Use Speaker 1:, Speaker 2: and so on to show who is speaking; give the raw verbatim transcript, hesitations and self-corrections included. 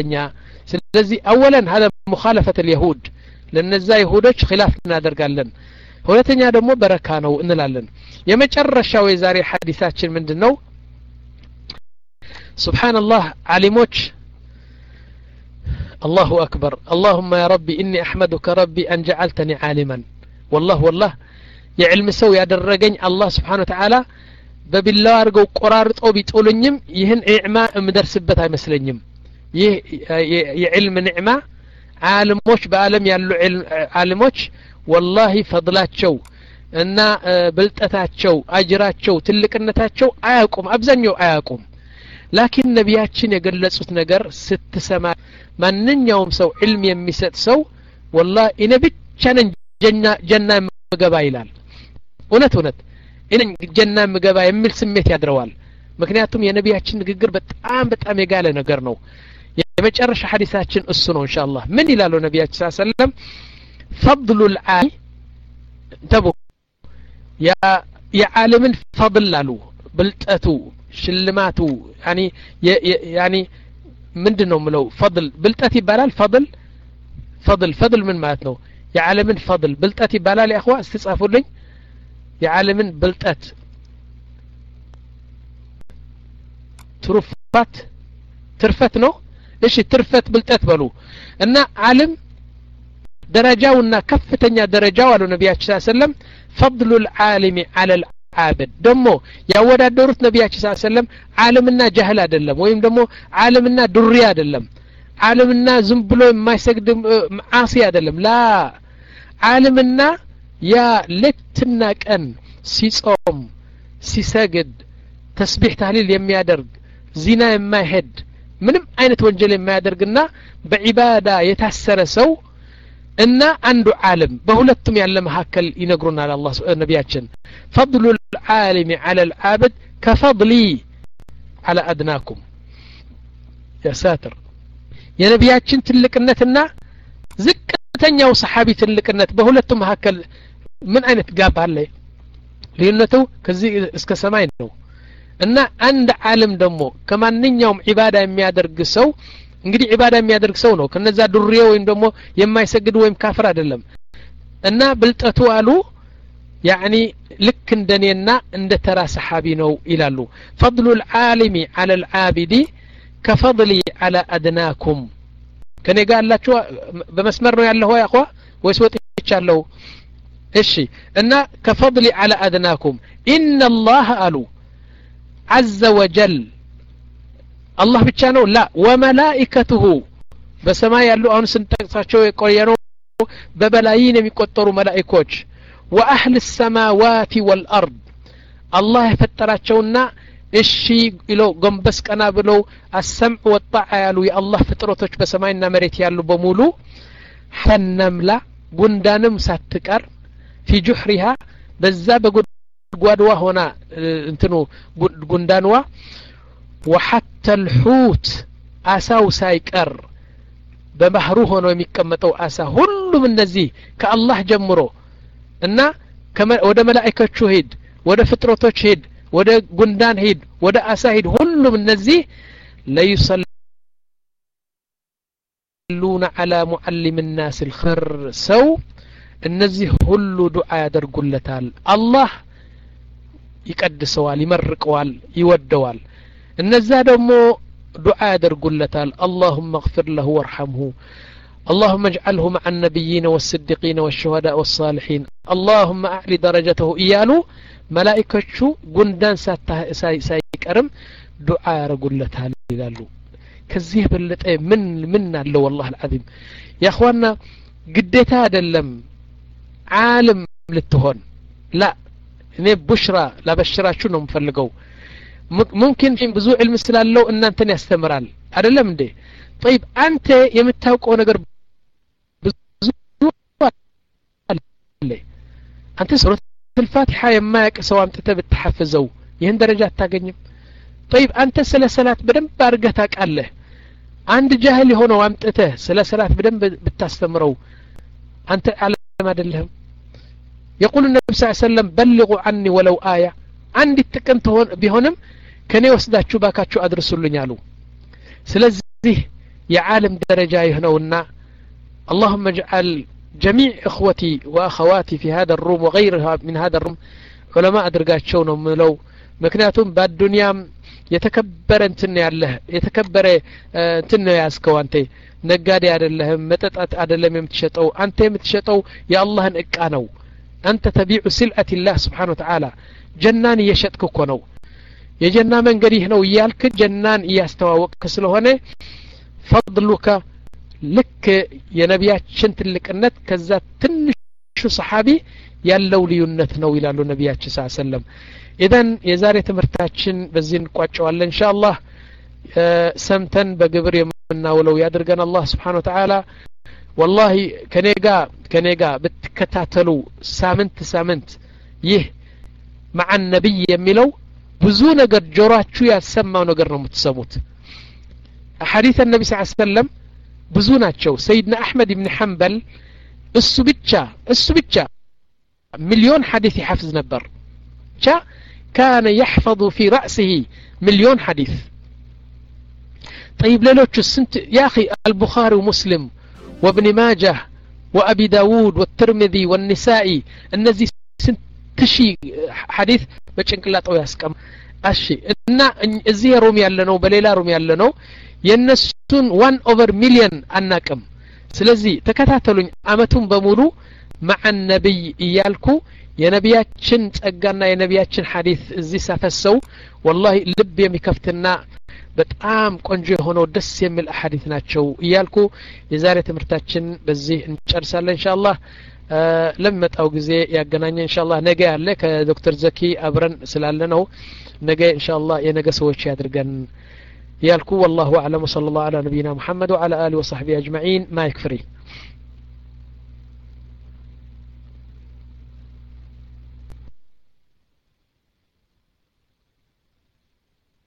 Speaker 1: ሁለተኛ ስለዚህ اولا هذا مخالفه اليهود ለነዛ ይሁዶች خلاف እናደርጋለን ሁለተኛ ደግሞ በረካ ነው እንላለን የመጨረሻው የዛሬ ሐዲሳችን ምንድነው سبحان الله علموች الله أكبر اللهم يا ربي إني أحمدك ربي أن جعلتني عالما والله والله يعلم سو يدرجني الله سبحانه وتعالى ببالله أرجو قرارط أو بتقولنيم يهن إعماء مدرسبت هاي مسلنيم يه يعلم نعمة عالموش بعالم يالو عالموش والله فضلات شو إن بلتات شو أجرات شو تلقنتات شو أياكم أبزنيو أياكم لكن نبياتشين يقلصوت ነገር ስትሰማ ማንኛውም ሰው علم የሚሰጥ ሰው والله እኔ ብቻ ነኝ ጀና ጀና መገባ ይላል እውነት እውነት እኔ ጀና መገባ የሚል ስሜት ያድረዋል ምክንያቱም የነቢያችን ንግግር በጣም በጣም የጋለ ነገር ነው የመጨረሻ ሐዲሳችን እሱ ነው ኢንሻአላህ ምን ይላሉ ነቢያችን ሰለላሁ ዐለይሂ ወሰለም فضل العالم تبو يا يا عالم فضل له بلطቱ ሽልማቱ يعني يعني ምንድነው ምለው فضل ብልጠት ይባላል فضل فضل فضل ምን ማለት ነው የዓለምን فضل ብልጠት ይባላል يا اخوان استጻፉልኝ የዓለምን ብልጠት ትሩፋት ትርፈት ነው እሺ ትርፈት ብልጠት በሉ እና ዓለም ደረጃውና ከፍተኛ ደረጃው አሉ ነብያችን ሰለላሁ ዐለይሂ ወሰለም فضل العالم على عابد دمو ያወዳደሩት ነብያችን ሰለላሁ ዐለይሂ ወሰለም ዓለምና ጃህል አይደለም ወይም ደግሞ ዓለምና ዱርያ አይደለም ዓለምና ዝም ብሎ የማይሰግድ ማዓሲ አይደለም ላ ዓለምና ያ ለትና ቀን ሲጾም ሲሰግድ ተስቢህ ተህሊል የሚያደርግ ዚና የማይሄድ ምንም አይነት ወንጀል የማያደርግና በዒባዳ የታሰረ ሰው እና አንዱ ዓለም በሁለቱም ያለ መሐከል ይነግሩናል አላህ ነብያችን فضل العالم على العابد كفضلي على أدناكم يا ساتر يا نبياتችን ትልቅነትና ዝቅተኛው ሰሃቢ ትልቅነት በሁለቱም መሐከል ምን አይነት ጋብ አለ ልዩነቱ ከዚህ እስከ ሰማይ ነው እና አንድ ዓለም ደግሞ ከማንኛውም ዒባዳ የሚያደርግ ሰው እንግዲህ ዒባዳ የሚያደርግ ሰው ነው ከነዛ ዱርዬ ወይም ደግሞ የማይሰግድ ወይም ካፍር አይደለም እና ብልጠቱ አሉ يعني لك እንደኔና እንደ ተራ ሰሃቢ ነው ይላሉ فضل العالم على العابد كفضلي على أدناكم ከኔ ጋር አላችሁ በመስመር ነው ያለው ያ اخوا ወይስ ወጥቻለሁ እሺ እና كفضلي على أدناكم إن الله አሉ عز وجل الله ብቻ ነው لا وملائكته በሰማይ ያሉ አሁን ስንጠቅሳቸው የቆየነው በበላይን የሚቆጠሩ መላእክቶች وأهل السماوات والأرض الله يفتراتشونا الشي إلو قنبس كنا بلو السمع والطاعة يالو يا الله فترتوش بسماينا مريت يالو بمولو حنملا قندانم ساتكر في جحرها بزاب قدوا هنا انتنو قندانوا وحتى الحوت أساو سايكر بمهروه هنا ومكمتو أسا هلو من نزيه كالله جمرو እና ወደ መላእክቶቹ ሄድ ወደ ፍጥረቶች ሄድ ወደ ጉንዳን ሄድ ወደ አሳ ሄድ ሁሉም እነዚህ ለይሰሉና على معلم الناس الخير ሰው እነዚህ ሁሉ ዱዓ ያደርጉለታል አላህ ይቀድሰዋል ይመርቀዋል ይወደዋል እነዛ ደግሞ ዱዓ ያደርጉለታል اللهم اغفر له وارحمه اللهم اجعله مع النبيين والصديقين والشهداء والصالحين اللهم أعلي درجته إيالو ملائكة قندان سايكرم دعاء رقلتها لذلو كذيه باللتقى من منا اللو والله العظيم يا أخوانا قديتها دلم عالم للتهون لا إني بشرى لا بشرى شنو مفلقو ممكن في بزوع المسلال لو إن أنت يستمرال هذا لم دي طيب أنت يمتاوقو نقر أنت سورة الفاتحة يماك سواء أنت بتحفظه يهن درجات تاقنيم طيب أنت سلسلات بدن بارقتك الله عند جاهل هنا وامتته سلسلات بدن بتستمروا أنت على ما دلهم يقول النبي صلى الله عليه وسلم بلغوا عني ولو آية عندي تكنت بهنم كان يوسدات شباكات شو أدرسوا لنيالو سلزيه የዓለም ደረጃ ይሆነውና اللهم اجعل جميع اخوتي واخواتي في هذا الروم وغيرها من هذا الروم علماء ادرጋቸው ነው ምለው ምክንያቱም በአዱንያም የተከበረ እንትን ያለህ የተከበረ እንትን ነው ያስከው አንተ ነጋዴ አይደለህም መጠጣት አይደለም የምትሸጠው አንተ የምትሸጠው የአላህን እቃ ነው አንተ ተቢዑ سلعة الله سبحانه وتعالى ጀናን እየሸጥክ እኮ ነው የጀና መንገድ ይህ ነው ይያልክ ጀናን እያስተዋወቅክ ስለሆነ فضلك ልክ የነቢያችን ትልቅነት ከዛ ትንሹ ሰሃቢ ያለው ልዩነት ነው ይላሉ ነቢያችን ሰለላሁ ዐለይሂ ወሰለም ኢዳን የዛሬ ትምህርታችን በዚህ እንቋጨዋለን ኢንሻአላህ ሰምተን በግብር የምናውለው ያድርገን አላህ Subhanahu Wa Ta'ala والله ከኔጋ ከኔጋ በተከታተሉ ሳምንት ሳምንት ይህ مع النبي የሚለው ብዙ ነገር ጆሮአችሁ ያሰማው ነገር ነው የምትሰሙት ሐዲስ النبي صلى الله عليه وسلم ብዙ ናቸው سيدنا احمد بن حنبل እሱ ብቻ እሱ ብቻ مليون حديث يحفظ نبر شا كان يحفظ في رأسه مليون حديث طيب ليلوچ سنت يا اخي البخاري ومسلم وابن ماجه وابي داود والترمذي والنسائي النزي سنت شي حديث بچنقلاطو ياسقم اشي እና እዚህ ሮም ያለነው በሌላ ሮም ያለነው የነሱን one over million አናቀም ስለዚህ ተከታተሉኝ አመቱን በሙሉ مع النبي እያልኩ የነቢያችን ጸጋና የነቢያችን ሐዲስ እዚህ ሳፈሰው والله ልብ የሚከፍትና በጣም ቆንጆ የሆነው ደስ የሚል ሐዲስ ናቸው እያልኩ የዛሬ ትምህርታችን በዚህ እንጨርሳለን ኢንሻአላህ ለመጣው ጊዜ ያገናኘ ኢንሻአላህ ነገ ያለ ከዶክተር ዘኪ አብረን ስላለ ነው ነገ ኢንሻአላህ የነገ ሰዎች ያድርገን يالكو والله أعلم وصلى الله على نبينا محمد وعلى آله وصحبه أجمعين ما يكفري